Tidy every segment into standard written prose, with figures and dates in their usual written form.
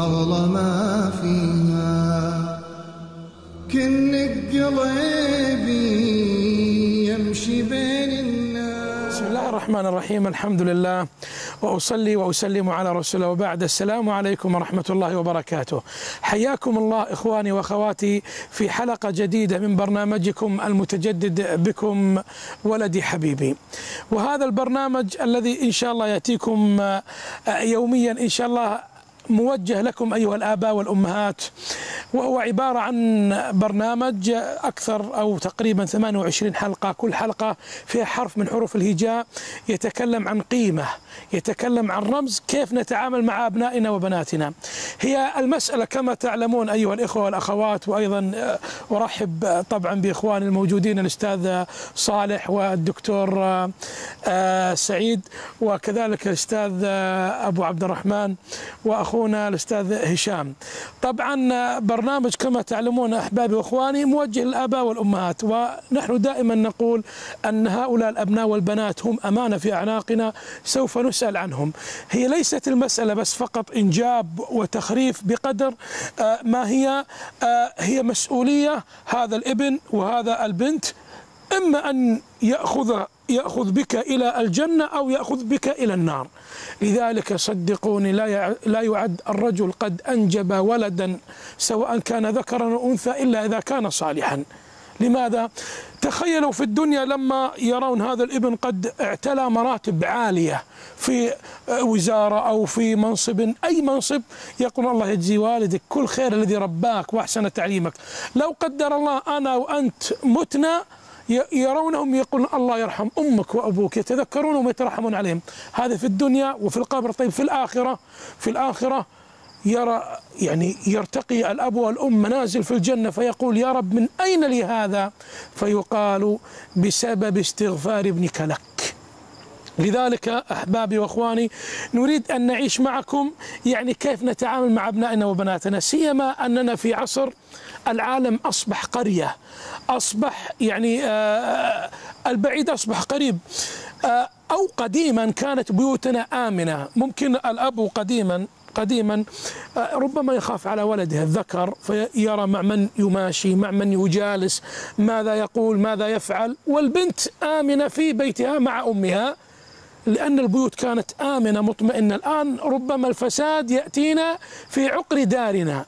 والعظمة فيها. كنك قلبي يمشي بين الناس. بسم الله الرحمن الرحيم، الحمد لله وأصلي وأسلم على رسول الله، وبعد. السلام عليكم ورحمة الله وبركاته. حياكم الله إخواني وأخواتي في حلقة جديدة من برنامجكم المتجدد بكم ولدي حبيبي. وهذا البرنامج الذي إن شاء الله يأتيكم يوميا إن شاء الله موجه لكم أيها الآباء والأمهات، وهو عبارة عن برنامج أكثر أو تقريبا 28 حلقة، كل حلقة فيها حرف من حروف الهجاء يتكلم عن قيمة، يتكلم عن رمز، كيف نتعامل مع أبنائنا وبناتنا. هي المسألة كما تعلمون أيها الإخوة والأخوات، وأيضا أرحب طبعا بإخواني الموجودين الأستاذ صالح والدكتور سعيد، وكذلك الأستاذ أبو عبد الرحمن وأخونا الأستاذ هشام. طبعا برنامج كما تعلمون أحبابي وأخواني موجه للآباء والأمهات، ونحن دائما نقول أن هؤلاء الأبناء والبنات هم أمانة في أعناقنا سوف نسأل عنهم. هي ليست المسألة بس فقط إنجاب وتخريف، بقدر ما هي مسؤولية هذا الابن وهذا البنت، إما أن يأخذ بك إلى الجنة أو يأخذ بك إلى النار. لذلك صدقوني لا يعد الرجل قد أنجب ولدا سواء كان ذكرا أو أنثى إلا إذا كان صالحا. لماذا؟ تخيلوا في الدنيا لما يرون هذا الابن قد اعتلى مراتب عالية في وزارة أو في منصب، أي منصب، يقول الله يجزي والدك كل خير الذي رباك وأحسن تعليمك. لو قدر الله أنا وأنت متنا يرونهم يقولون الله يرحم أمك وأبوك، يتذكرونهم ويترحمون عليهم. هذا في الدنيا وفي القبر. طيب في الآخرة يرتقي الأب والأم منازل في الجنة، فيقول يا رب من أين لي هذا؟ فيقال بسبب استغفار ابنك لك. لذلك أحبابي وأخواني نريد أن نعيش معكم كيف نتعامل مع أبنائنا وبناتنا، سيما أننا في عصر العالم أصبح قرية، أصبح البعيد أصبح قريب. أو قديما كانت بيوتنا آمنة. ممكن الأب قديما ربما يخاف على ولده الذكر، فيرى مع من يماشي، مع من يجالس، ماذا يقول، ماذا يفعل. والبنت آمنة في بيتها مع أمها، لأن البيوت كانت آمنة مطمئنة. الآن ربما الفساد يأتينا في عقر دارنا.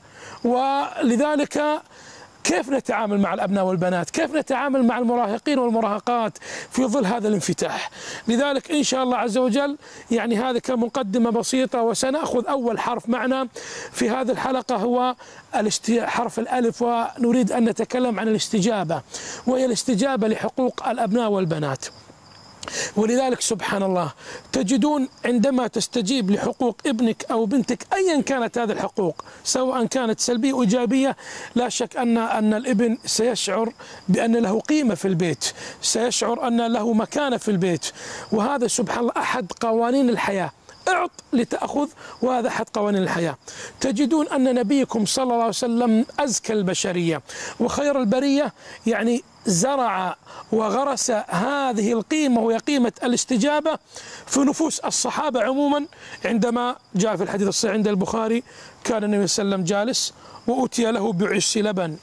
ولذلك كيف نتعامل مع الأبناء والبنات؟ كيف نتعامل مع المراهقين والمراهقات في ظل هذا الانفتاح؟ لذلك إن شاء الله عز وجل هذا كمقدمة بسيطة، وسنأخذ أول حرف معنا في هذه الحلقة هو حرف الألف، ونريد أن نتكلم عن الاستجابة، وهي الاستجابة لحقوق الأبناء والبنات. ولذلك سبحان الله تجدون عندما تستجيب لحقوق ابنك أو بنتك أيا كانت هذه الحقوق، سواء كانت سلبية أو إيجابية، لا شك أن الابن سيشعر بأن له قيمة في البيت، سيشعر أن له مكانة في البيت. وهذا سبحان الله أحد قوانين الحياة، اعط لتأخذ، وهذا أحد قوانين الحياة. تجدون أن نبيكم صلى الله عليه وسلم أزكى البشرية وخير البرية زرع وغرس هذه القيمة، وهي قيمة الاستجابة في نفوس الصحابة عموما. عندما جاء في الحديث الصحيح عند البخاري كان النبي صلى الله عليه وسلم جالس وأتي له بعش لبن،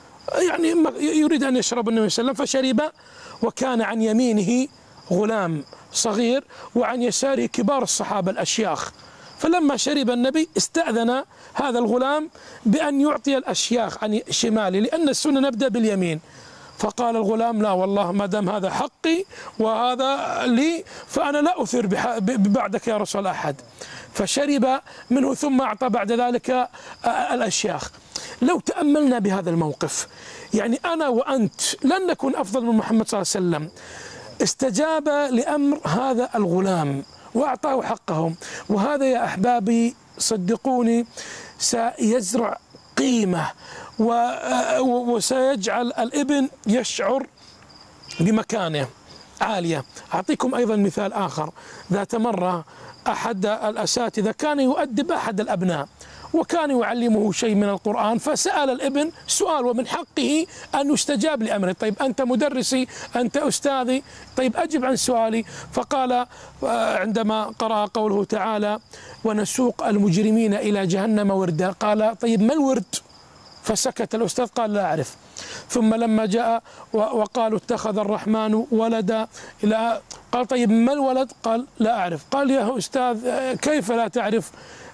يريد أن يشرب النبي صلى الله عليه وسلم، فشرب، وكان عن يمينه غلام صغير وعن يساره كبار الصحابة الأشياخ. فلما شرب النبي استأذن هذا الغلام بأن يعطي الأشياخ عن شماله، لأن السنة نبدأ باليمين. فقال الغلام لا والله ما دام هذا حقي وهذا لي فأنا لا أثر بعدك يا رسول أحد. فشرب منه ثم أعطى بعد ذلك الأشياخ. لو تأملنا بهذا الموقف أنا وأنت لن نكون أفضل من محمد صلى الله عليه وسلم. استجاب لأمر هذا الغلام وأعطاه حقهم، وهذا يا أحبابي صدقوني سيزرع قيمة وسيجعل الابن يشعر بمكانه عالية. أعطيكم أيضا مثال آخر. ذات مرة أحد الأساتذة كان يؤدب أحد الأبناء، وكان يعلمه شيء من القرآن، فسأل الابن سؤال ومن حقه أن يستجاب لأمره. طيب أنت مدرسي، أنت أستاذي، طيب أجب عن سؤالي. فقال عندما قرأ قوله تعالى ونسوق المجرمين إلى جهنم وردا، قال طيب ما الورد؟ فسكت الأستاذ قال لا أعرف. ثم لما جاء وقالوا اتخذ الرحمن ولدا، قال طيب ما الولد؟ قال لا أعرف. قال يا أستاذ كيف لا تعرف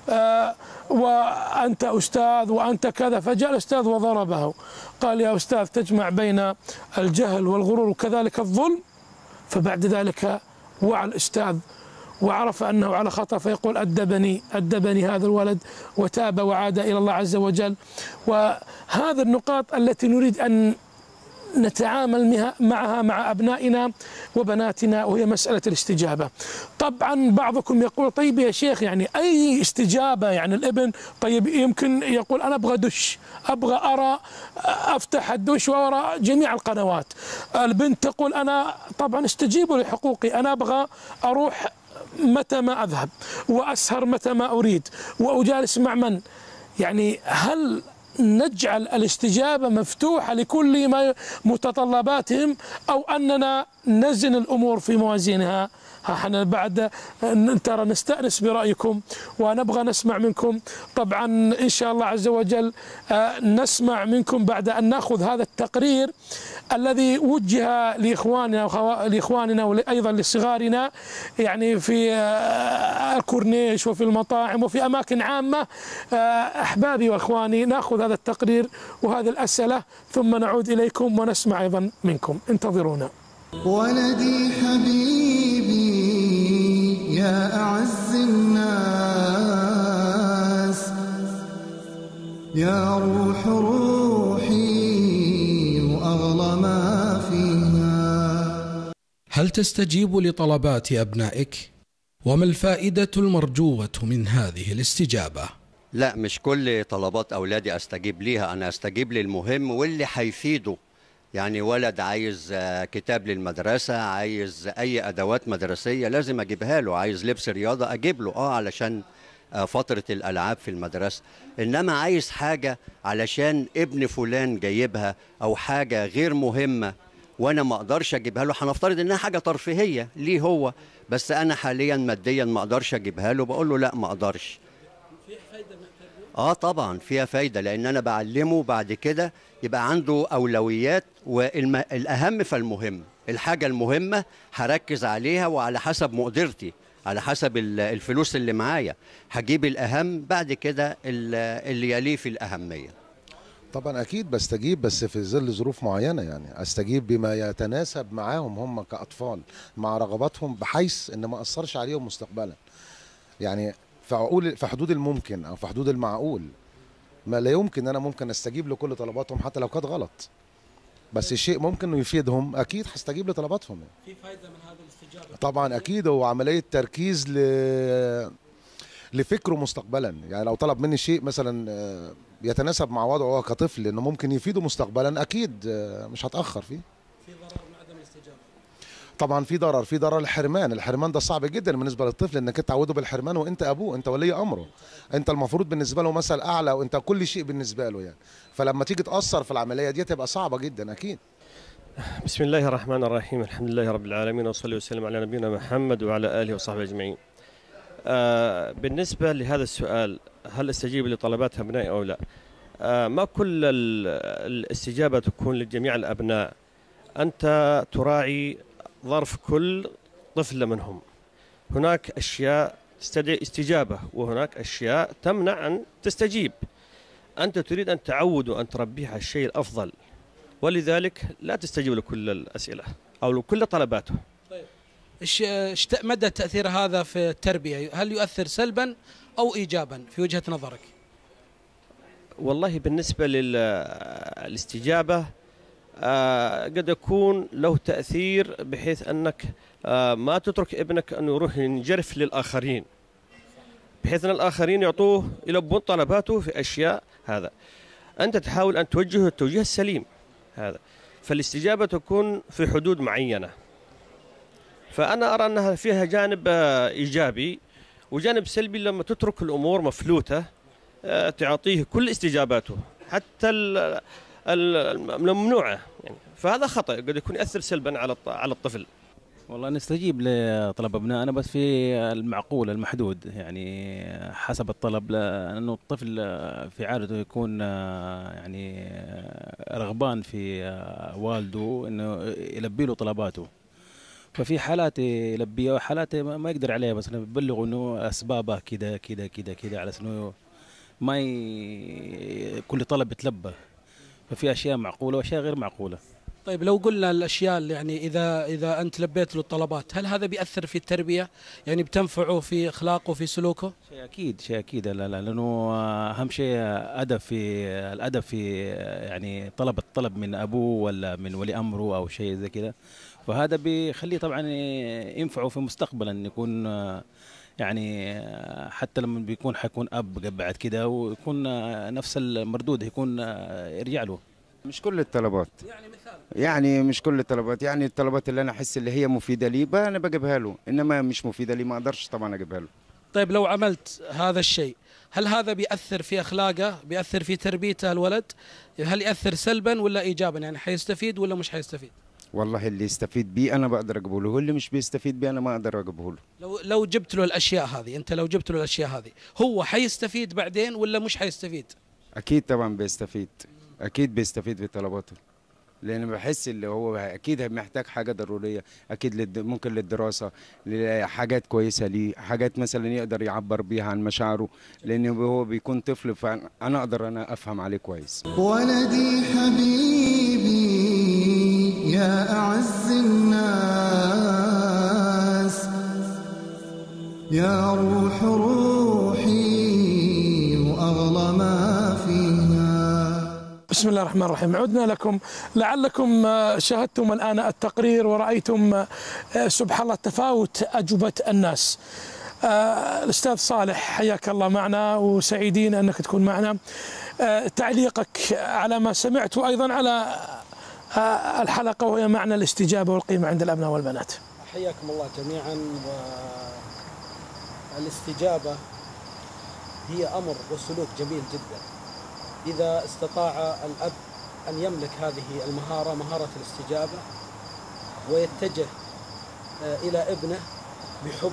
وأنت أستاذ وأنت كذا؟ فجاء الأستاذ وضربه. قال يا أستاذ تجمع بين الجهل والغرور وكذلك الظلم. فبعد ذلك وعى الأستاذ وعرف أنه على خطأ، فيقول أدبني هذا الولد، وتاب وعاد إلى الله عز وجل. وهذا النقاط التي نريد أن نتعامل معها مع أبنائنا وبناتنا، وهي مسألة الاستجابة. طبعا بعضكم يقول طيب يا شيخ يعني أي استجابة؟ يعني الابن طيب يمكن يقول أنا أبغى دش، أبغى أرى، أفتح الدش وأرى جميع القنوات. البنت تقول أنا طبعا استجيبوا لحقوقي، أنا أبغى أروح متى ما أذهب وأسهر متى ما أريد وأجالس مع من. يعني هل نجعل الاستجابة مفتوحة لكل ما متطلباتهم، أو أننا نزن الأمور في موازينها؟ احنا بعد ترى نستأنس برأيكم ونبغى نسمع منكم. طبعا إن شاء الله عز وجل نسمع منكم بعد أن نأخذ هذا التقرير الذي وجه لإخواننا وأيضا لصغارنا، يعني في الكورنيش وفي المطاعم وفي أماكن عامة. أحبابي وأخواني، نأخذ هذا التقرير وهذه الأسئلة ثم نعود إليكم ونسمع أيضا منكم. انتظرونا. ولدي حبيبي يا أعز الناس، يا روح روحي وأغلى ما فيها. هل تستجيب لطلبات أبنائك؟ وما الفائدة المرجوة من هذه الاستجابة؟ لا، مش كل طلبات أولادي أستجيب ليها، أنا أستجيب للمهم واللي هيفيده. يعني ولد عايز كتاب للمدرسة، عايز أي أدوات مدرسية لازم أجيبها له، عايز لبس رياضة أجيب له علشان فترة الألعاب في المدرسة. إنما عايز حاجة علشان ابن فلان جايبها أو حاجة غير مهمة وأنا ما أقدرش أجيبها له، هنفترض إنها حاجة ترفيهية ليه هو، بس أنا حاليا ماديا ما أقدرش أجيبها له، بقول له لا ما أقدرش. طبعا فيها فايدة، لأن أنا بعلمه بعد كده يبقى عنده أولويات، والأهم فالمهم. الحاجة المهمة هركز عليها وعلى حسب مقدرتي، على حسب الفلوس اللي معايا هجيب الأهم، بعد كده اللي يليه في الأهمية. طبعا أكيد بستجيب، بس في ظل ظروف معينة. يعني أستجيب بما يتناسب معاهم هم كأطفال مع رغباتهم، بحيث أن ما أثرش عليهم مستقبلا. يعني في حدود الممكن أو في حدود المعقول. ما لا يمكن أنا ممكن أستجيب لكل طلباتهم حتى لو كانت غلط، بس الشيء ممكن يفيدهم أكيد هستجيب لطلباتهم. في فائدة من هذا الاستجابة طبعا أكيد، هو عملية تركيز لفكره مستقبلا. يعني لو طلب مني شيء مثلا يتناسب مع وضعه هو كطفل انه ممكن يفيده مستقبلا، اكيد مش هتأخر فيه. في ضرر من عدم الاستجابة؟ طبعا في ضرر الحرمان ده صعب جدا بالنسبه للطفل، انك تعوده بالحرمان وانت ابوه، انت ولي امره، انت المفروض بالنسبه له مثل اعلى، وانت كل شيء بالنسبه له يعني. فلما تيجي تاثر في العمليه دي تبقى صعبه جدا اكيد. بسم الله الرحمن الرحيم، الحمد لله رب العالمين، وصلي وسلم على نبينا محمد وعلى اله وصحبه اجمعين. بالنسبه لهذا السؤال، هل استجيب لطلبات ابنائي او لا؟ ما كل الاستجابه تكون لجميع الابناء، انت تراعي ظرف كل طفل منهم. هناك أشياء تستدعي استجابة وهناك أشياء تمنع أن تستجيب. أنت تريد أن تعود وأن تربيه على الشيء الأفضل، ولذلك لا تستجيب لكل الأسئلة أو لكل طلباته. طيب إيش مدى تأثير هذا في التربية؟ هل يؤثر سلبا أو إيجابا في وجهة نظرك؟ والله بالنسبة للاستجابة قد يكون له تأثير، بحيث أنك ما تترك ابنك أنه يروح ينجرف للآخرين، بحيث أن الآخرين يعطوه يلبون طلباته في أشياء. هذا أنت تحاول أن توجهه التوجيه السليم هذا. فالاستجابة تكون في حدود معينة. فأنا أرى أنها فيها جانب إيجابي وجانب سلبي لما تترك الأمور مفلوتة تعطيه كل استجاباته حتى الممنوعة يعني، فهذا خطأ قد يكون يأثر سلبا على الطفل. والله نستجيب لطلب أبنائنا بس في المعقول المحدود، يعني حسب الطلب، لأنه الطفل في عادته يكون يعني رغبان في والده إنه يلبي له طلباته، ففي حالات يلبيها وحالات ما يقدر عليها، بس ببلغوا إنه أسبابه كذا كذا كذا كذا على إنه ما كل طلب يتلبى، ففي أشياء معقولة وأشياء غير معقولة. طيب لو قلنا الأشياء اللي يعني إذا أنت لبيت له الطلبات، هل هذا بيأثر في التربية؟ يعني بتنفعه في أخلاقه في سلوكه؟ شيء أكيد لا لأنه أهم شيء الأدب في يعني الطلب من أبوه ولا من ولي أمره أو شيء زي كذا، فهذا بيخليه طبعا ينفعه في مستقبلا أن يكون يعني حتى لما حيكون أب بعد كده ويكون نفس المردود يكون يرجع له. مش كل الطلبات يعني مثال، يعني مش كل الطلبات، يعني الطلبات اللي انا احس اللي هي مفيده لي انا بجيبها له، انما مش مفيده لي ما اقدرش طبعا اجيبها له. طيب لو عملت هذا الشيء هل هذا بيأثر في أخلاقه، بيأثر في تربيته الولد؟ هل يأثر سلبا ولا إيجابا؟ يعني حيستفيد ولا مش حيستفيد؟ والله اللي يستفيد بيه انا بقدر اجيبه له، واللي مش بيستفيد بيه انا ما اقدر اجيبه له. لو جبت له الأشياء هذه، أنت لو جبت له الأشياء هذه هو حيستفيد بعدين ولا مش حيستفيد؟ اكيد طبعا بيستفيد، اكيد بيستفيد في طلباته، لان بحس اللي هو اكيد محتاج حاجه ضروريه، اكيد ممكن للدراسه، لحاجات كويسه ليه، حاجات مثلا يقدر يعبر بيها عن مشاعره، لان هو بيكون طفل فانا اقدر افهم عليه كويس. ولدي حبيبي يا أعز الناس، يا روح روحي وأغلى ما فيها. بسم الله الرحمن الرحيم. عدنا لكم، لعلكم شاهدتم الآن التقرير ورأيتم سبحان الله تفاوت أجوبة الناس. الأستاذ صالح حياك الله معنا وسعيدين أنك تكون معنا. تعليقك على ما سمعت وأيضا على الحلقة وهي معنى الاستجابة والقيمة عند الأبناء والبنات. حياكم الله جميعا. والاستجابة هي أمر وسلوك جميل جدا إذا استطاع الأب أن يملك هذه المهارة، مهارة الاستجابة، ويتجه إلى ابنه بحب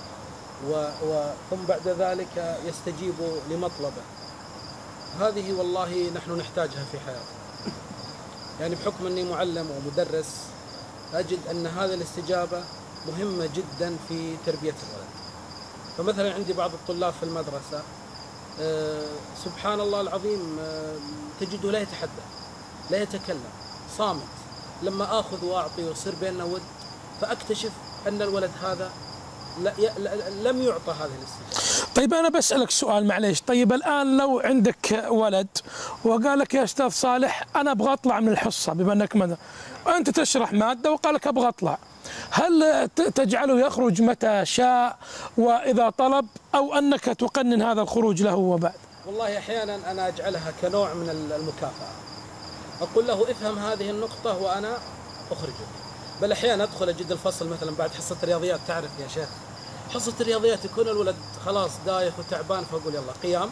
ثم بعد ذلك يستجيب لمطلبه. هذه والله نحن نحتاجها في حياتنا، يعني بحكم أني معلم ومدرس أجد أن هذه الاستجابة مهمة جدا في تربية الولد. فمثلا عندي بعض الطلاب في المدرسة سبحان الله العظيم تجده لا يتحدث لا يتكلم، صامت. لما آخذ وأعطي ويصير بيننا ود فأكتشف أن الولد هذا لم يعطى هذه الاستجابة. طيب أنا بسألك سؤال معليش. طيب الآن لو عندك ولد وقال لك يا أستاذ صالح أنا أبغى أطلع من الحصة، بما أنك أنت تشرح مادة وقال لك أبغى أطلع، هل تجعله يخرج متى شاء وإذا طلب، أو أنك تقنن هذا الخروج له وبعد؟ والله أحيانا أنا أجعلها كنوع من المكافأة، أقول له افهم هذه النقطة وأنا أخرجك. بل أحيانا أدخل أجد الفصل مثلا بعد حصة الرياضيات، تعرف يا شيخ حصة الرياضيات يكون الولد خلاص دايخ وتعبان، فأقول يلا قيام،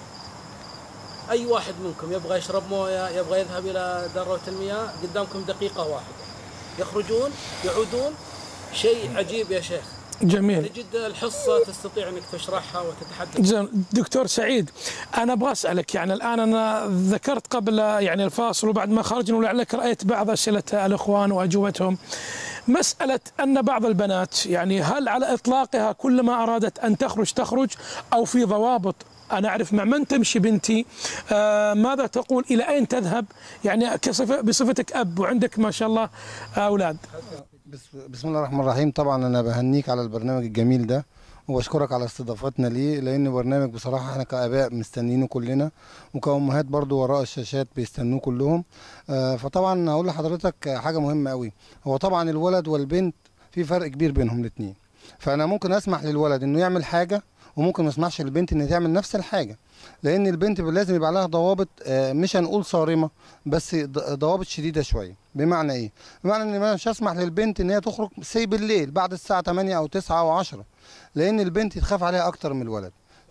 أي واحد منكم يبغى يشرب موية، يبغى يذهب إلى دورة المياه، قدامكم دقيقة واحدة. يخرجون يعودون. شيء عجيب يا شيخ. جميل. تجد الحصة تستطيع أنك تشرحها وتتحدث. دكتور سعيد، أنا أبغى أسألك، يعني الآن أنا ذكرت قبل يعني الفاصل وبعد ما خرجنا ولعلك رأيت بعض أسئلة الإخوان وأجوبتهم، مسألة أن بعض البنات يعني هل على إطلاقها كلما أرادت أن تخرج أو في ضوابط؟ أنا أعرف مع من تمشي بنتي، ماذا تقول، إلى أين تذهب، يعني بصفتك أب وعندك ما شاء الله أولاد. بسم الله الرحمن الرحيم. طبعا أنا بهنيك على البرنامج الجميل ده وبشكرك على استضافتنا ليه، لأن برنامج بصراحة احنا كآباء مستنينه كلنا، وكأمهات برضو وراء الشاشات بيستنوه كلهم. فطبعا هقول لحضرتك حاجة مهمة قوي، هو طبعا الولد والبنت في فرق كبير بينهم الاثنين، فأنا ممكن أسمح للولد إنه يعمل حاجة وممكن ما اسمحش للبنت إن تعمل نفس الحاجة، لأن البنت لازم يبقى لها ضوابط، مش هنقول صارمة بس ضوابط شديدة شوية. بمعنى إيه؟ بمعنى إن أنا مش هسمح للبنت إن هي تخرج بالليل بعد الساعة 8 أو 9 أو 10، لأن البنت تخاف عليها أكتر من الولد.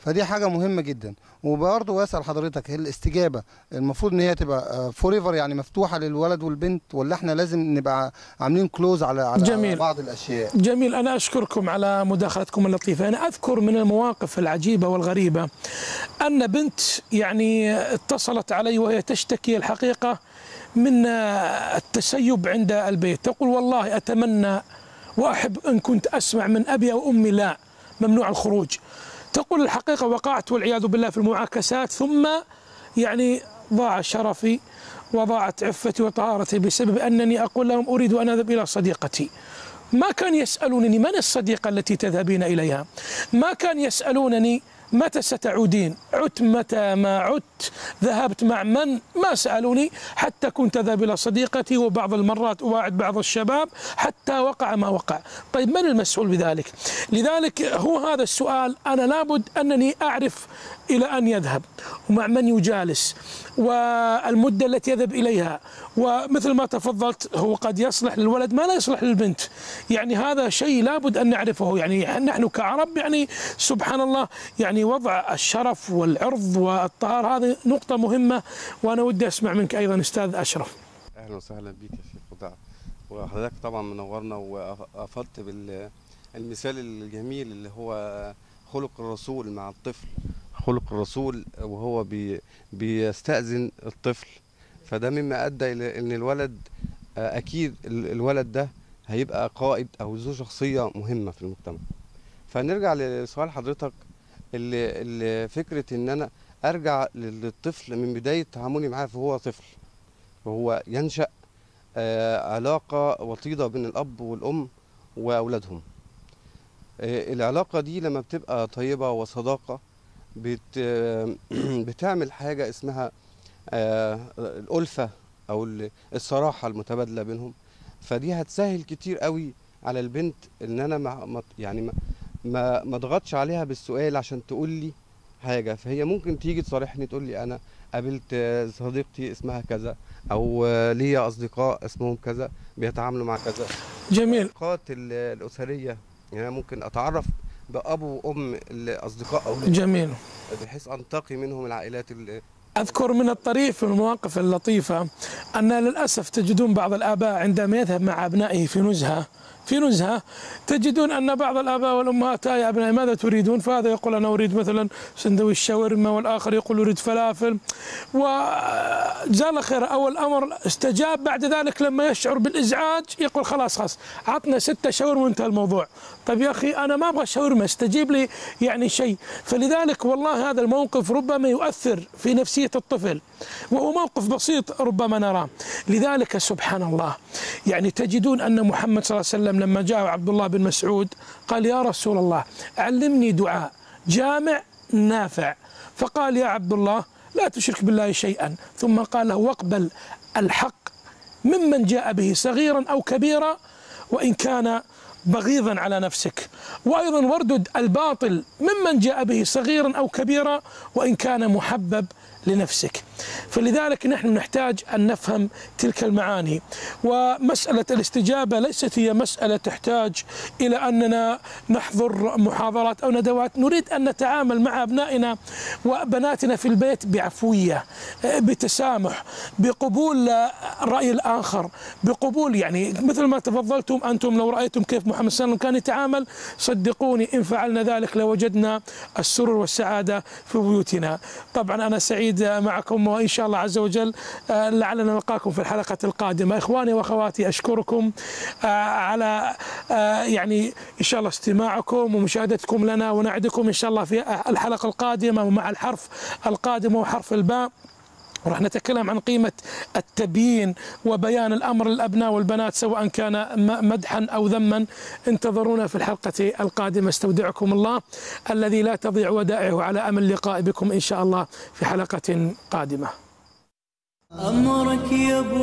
فدي حاجه مهمه جدا. وبرضه بسال حضرتك، هل الاستجابه المفروض ان هي تبقى فوريفر يعني مفتوحه للولد والبنت، ولا احنا لازم نبقى عاملين كلوز على جميل. بعض الاشياء؟ جميل، انا اشكركم على مداخلتكم اللطيفه. انا اذكر من المواقف العجيبه والغريبه ان بنت يعني اتصلت علي وهي تشتكي الحقيقه من التسيب عند البيت. تقول والله اتمنى واحب ان كنت اسمع من ابي او امي لا، ممنوع الخروج. تقول الحقيقة وقعت والعياذ بالله في المعاكسات، ثم يعني ضاع شرفي وضاعت عفتي وطهارتي بسبب أنني أقول لهم أريد أن أذهب إلى صديقتي. ما كان يسألونني من الصديقة التي تذهبين إليها، ما كان يسألونني متى ستعودين، عدت متى ما عدت، ذهبت مع من، ما سألوني، حتى كنت أذهب إلى صديقتي وبعض المرات أواعد بعض الشباب، حتى وقع ما وقع. طيب من المسؤول بذلك؟ لذلك هو هذا السؤال، أنا لابد أنني أعرف إلى أن يذهب ومع من يجالس والمدة التي يذهب إليها، ومثل ما تفضلت هو قد يصلح للولد ما لا يصلح للبنت، يعني هذا شيء لابد أن نعرفه. يعني نحن كعرب يعني سبحان الله يعني وضع الشرف والعرض والطهارة هذه نقطة مهمة، وأنا ودي أسمع منك أيضا أستاذ أشرف. أهلا وسهلا بك يا شيخ خضاع، وحضرتك طبعا منورنا وأفضت بالمثال الجميل اللي هو خلق الرسول مع الطفل، خلق الرسول وهو بيستأذن الطفل، فده مما أدى إلى أن الولد أكيد الولد ده هيبقى قائد أو ذو شخصية مهمة في المجتمع. فنرجع لسؤال حضرتك اللي فكرة أن أنا أرجع للطفل من بداية تعاملي معاه فهو طفل، وهو ينشأ علاقة وطيدة بين الأب والأم وأولادهم. العلاقة دي لما بتبقى طيبة وصداقة بتعمل حاجة اسمها الألفة أو الصراحة المتبادلة بينهم، فدي هتسهل كتير قوي على البنت ان انا ما اضغطش عليها بالسؤال عشان تقول لي حاجة، فهي ممكن تيجي تصارحني تقول لي انا قابلت صديقتي اسمها كذا، او ليا اصدقاء اسمهم كذا بيتعاملوا مع كذا. جميل. العلاقات الأسرية يعني ممكن اتعرف بأبو وأم الأصدقاء أو جميل، بحيث أنتقي منهم العائلات أذكر من الطريف والمواقف اللطيفة أن للأسف تجدون بعض الآباء عندما يذهب مع أبنائه في نزهة تجدون أن بعض الآباء والأمهات يا أبنائي ماذا تريدون؟ فهذا يقول أنا أريد مثلا سندويش شاورما، والآخر يقول أريد فلافل، وجزاه الله خير أول أمر استجاب، بعد ذلك لما يشعر بالإزعاج يقول خلاص عطنا 6 شاورما وانتهى الموضوع. طيب يا أخي أنا ما أبغى شاورما، استجيب لي يعني شيء. فلذلك والله هذا الموقف ربما يؤثر في نفسية الطفل، وهو موقف بسيط ربما نراه. لذلك سبحان الله يعني تجدون أن محمد صلى الله عليه وسلم لما جاء عبد الله بن مسعود قال يا رسول الله علمني دعاء جامع نافع، فقال يا عبد الله لا تشرك بالله شيئا، ثم قال له واقبل الحق ممن جاء به صغيرا أو كبيرا وإن كان بغيضا على نفسك، وأيضا واردد الباطل ممن جاء به صغيرا أو كبيرا وإن كان محبب لنفسك. فلذلك نحن نحتاج أن نفهم تلك المعاني. ومسألة الاستجابة ليست هي مسألة تحتاج إلى أننا نحضر محاضرات أو ندوات، نريد أن نتعامل مع أبنائنا وبناتنا في البيت بعفوية، بتسامح، بقبول الرأي الآخر، بقبول يعني مثل ما تفضلتم أنتم لو رأيتم كيف محمد صلى الله عليه وسلم كان يتعامل، صدقوني إن فعلنا ذلك لوجدنا السرور والسعادة في بيوتنا. طبعا أنا سعيد معكم وإن شاء الله عز وجل لعلنا نلقاكم في الحلقة القادمة. إخواني وأخواتي أشكركم على يعني إن شاء الله استماعكم ومشاهدتكم لنا، ونعدكم إن شاء الله في الحلقة القادمة ومع الحرف القادم وحرف الباء راح نتكلم عن قيمة التبيين وبيان الأمر للأبناء والبنات سواء كان مدحا أو ذما. انتظرونا في الحلقة القادمة. استودعكم الله الذي لا تضيع ودائعه على أمل اللقاء بكم إن شاء الله في حلقة قادمة. أمرك يا